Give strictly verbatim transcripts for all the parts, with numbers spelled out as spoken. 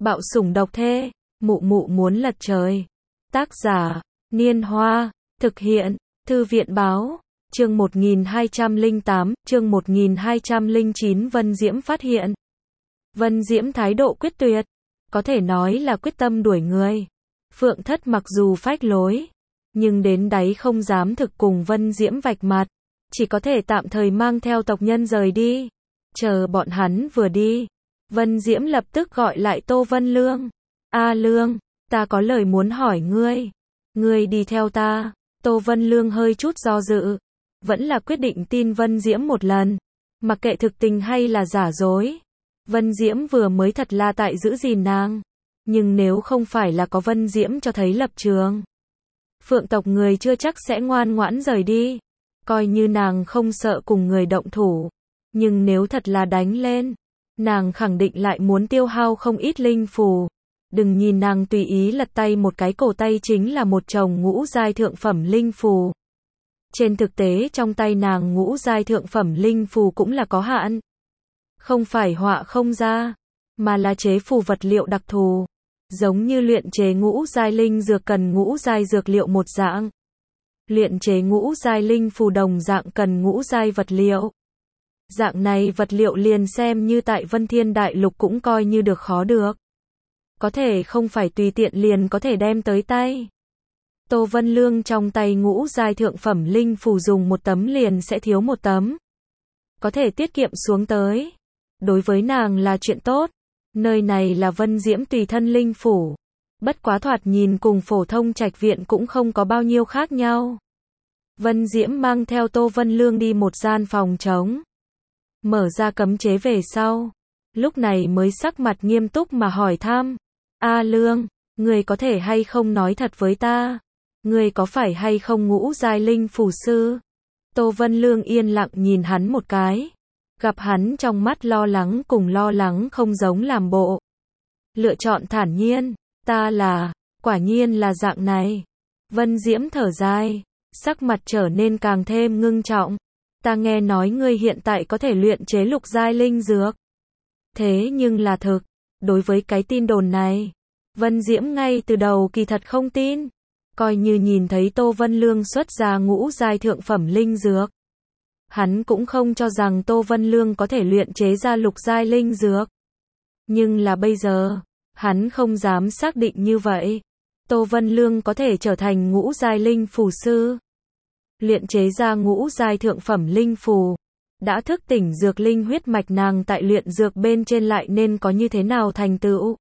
Bạo sủng độc thê, mụ mụ muốn lật trời. Tác giả, Niên Hoa, thực hiện, Thư viện Báo, chương một nghìn hai trăm lẻ tám, chương một nghìn hai trăm lẻ chín. Vân Diễm phát hiện. Vân Diễm thái độ quyết tuyệt, có thể nói là quyết tâm đuổi người. Phượng Thất mặc dù phách lối, nhưng đến đáy không dám thực cùng Vân Diễm vạch mặt, chỉ có thể tạm thời mang theo tộc nhân rời đi. Chờ bọn hắn vừa đi, Vân Diễm lập tức gọi lại Tô Vân Lương. A Lương, ta có lời muốn hỏi ngươi. Ngươi đi theo ta. Tô Vân Lương hơi chút do dự, vẫn là quyết định tin Vân Diễm một lần, mặc kệ thực tình hay là giả dối. Vân Diễm vừa mới thật là tại giữ gìn nàng, nhưng nếu không phải là có Vân Diễm cho thấy lập trường, Phượng tộc người chưa chắc sẽ ngoan ngoãn rời đi. Coi như nàng không sợ cùng người động thủ, nhưng nếu thật là đánh lên, nàng khẳng định lại muốn tiêu hao không ít linh phù. Đừng nhìn nàng tùy ý lật tay một cái cổ tay chính là một chồng ngũ giai thượng phẩm linh phù. Trên thực tế trong tay nàng ngũ giai thượng phẩm linh phù cũng là có hạn. Không phải họa không ra, mà là chế phù vật liệu đặc thù. Giống như luyện chế ngũ giai linh dược cần ngũ giai dược liệu một dạng. Luyện chế ngũ giai linh phù đồng dạng cần ngũ giai vật liệu. Dạng này vật liệu liền xem như tại Vân Thiên Đại Lục cũng coi như được khó được. Có thể không phải tùy tiện liền có thể đem tới tay. Tô Vân Lương trong tay ngũ giai thượng phẩm linh phù dùng một tấm liền sẽ thiếu một tấm. Có thể tiết kiệm xuống tới. Đối với nàng là chuyện tốt. Nơi này là Vân Diễm tùy thân linh phủ. Bất quá thoạt nhìn cùng phổ thông trạch viện cũng không có bao nhiêu khác nhau. Vân Diễm mang theo Tô Vân Lương đi một gian phòng trống. Mở ra cấm chế về sau. Lúc này mới sắc mặt nghiêm túc mà hỏi thăm. A Lương, người có thể hay không nói thật với ta? Người có phải hay không ngũ giai linh phù sư? Tô Vân Lương yên lặng nhìn hắn một cái. Gặp hắn trong mắt lo lắng cùng lo lắng không giống làm bộ. Lựa chọn thản nhiên. Ta là, quả nhiên là dạng này. Vân Diễm thở dài, sắc mặt trở nên càng thêm ngưng trọng. Ta nghe nói ngươi hiện tại có thể luyện chế lục giai linh dược. Thế nhưng là thực. Đối với cái tin đồn này, Vân Diễm ngay từ đầu kỳ thật không tin. Coi như nhìn thấy Tô Vân Lương xuất ra ngũ giai thượng phẩm linh dược, hắn cũng không cho rằng Tô Vân Lương có thể luyện chế ra lục giai linh dược. Nhưng là bây giờ, hắn không dám xác định như vậy. Tô Vân Lương có thể trở thành ngũ giai linh phù sư, luyện chế ra ngũ giai thượng phẩm linh phù. Đã thức tỉnh dược linh huyết mạch nàng tại luyện dược bên trên lại nên có như thế nào thành tựu.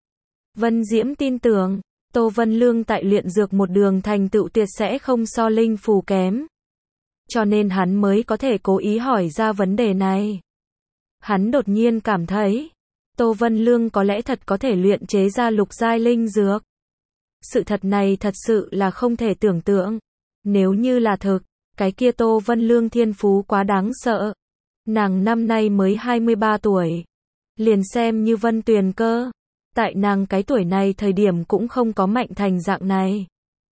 Vân Diễm tin tưởng, Tô Vân Lương tại luyện dược một đường thành tựu tuyệt sẽ không so linh phù kém. Cho nên hắn mới có thể cố ý hỏi ra vấn đề này. Hắn đột nhiên cảm thấy, Tô Vân Lương có lẽ thật có thể luyện chế ra lục giai linh dược. Sự thật này thật sự là không thể tưởng tượng. Nếu như là thực, cái kia Tô Vân Lương thiên phú quá đáng sợ. Nàng năm nay mới hai mươi ba tuổi. Liền xem như Vân Tuyền Cơ. Tại nàng cái tuổi này thời điểm cũng không có mạnh thành dạng này.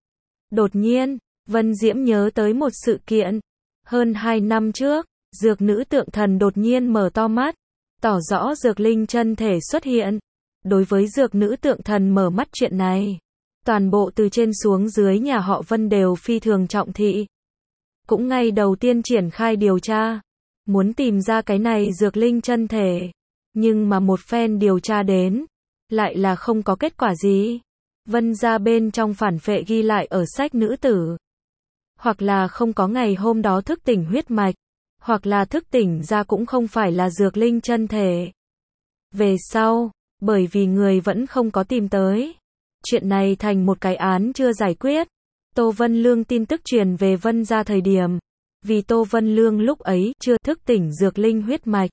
Đột nhiên, Vân Diễm nhớ tới một sự kiện. Hơn hai năm trước, dược nữ tượng thần đột nhiên mở to mắt. Tỏ rõ dược linh chân thể xuất hiện. Đối với dược nữ tượng thần mở mắt chuyện này, toàn bộ từ trên xuống dưới nhà họ Vân đều phi thường trọng thị. Cũng ngay đầu tiên triển khai điều tra, muốn tìm ra cái này dược linh chân thể. Nhưng mà một phen điều tra đến, lại là không có kết quả gì. Vân gia bên trong phản phệ ghi lại ở sách nữ tử. Hoặc là không có ngày hôm đó thức tỉnh huyết mạch, hoặc là thức tỉnh ra cũng không phải là dược linh chân thể. Về sau, bởi vì người vẫn không có tìm tới, chuyện này thành một cái án chưa giải quyết. Tô Vân Lương tin tức truyền về Vân gia thời điểm, vì Tô Vân Lương lúc ấy chưa thức tỉnh dược linh huyết mạch.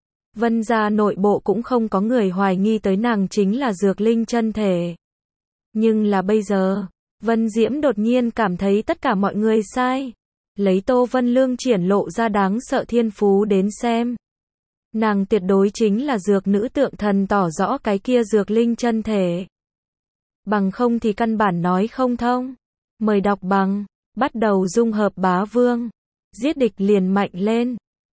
Vân gia nội bộ cũng không có người hoài nghi tới nàng chính là dược linh chân thể. Nhưng là bây giờ, Vân Diễm đột nhiên cảm thấy tất cả mọi người sai. Lấy Tô Vân Lương triển lộ ra đáng sợ thiên phú đến xem, nàng tuyệt đối chính là dược nữ tượng thần tỏ rõ cái kia dược linh chân thể. Bằng không thì căn bản nói không thông. Mời đọc bằng, bắt đầu dung hợp bá vương. Giết địch liền mạnh lên.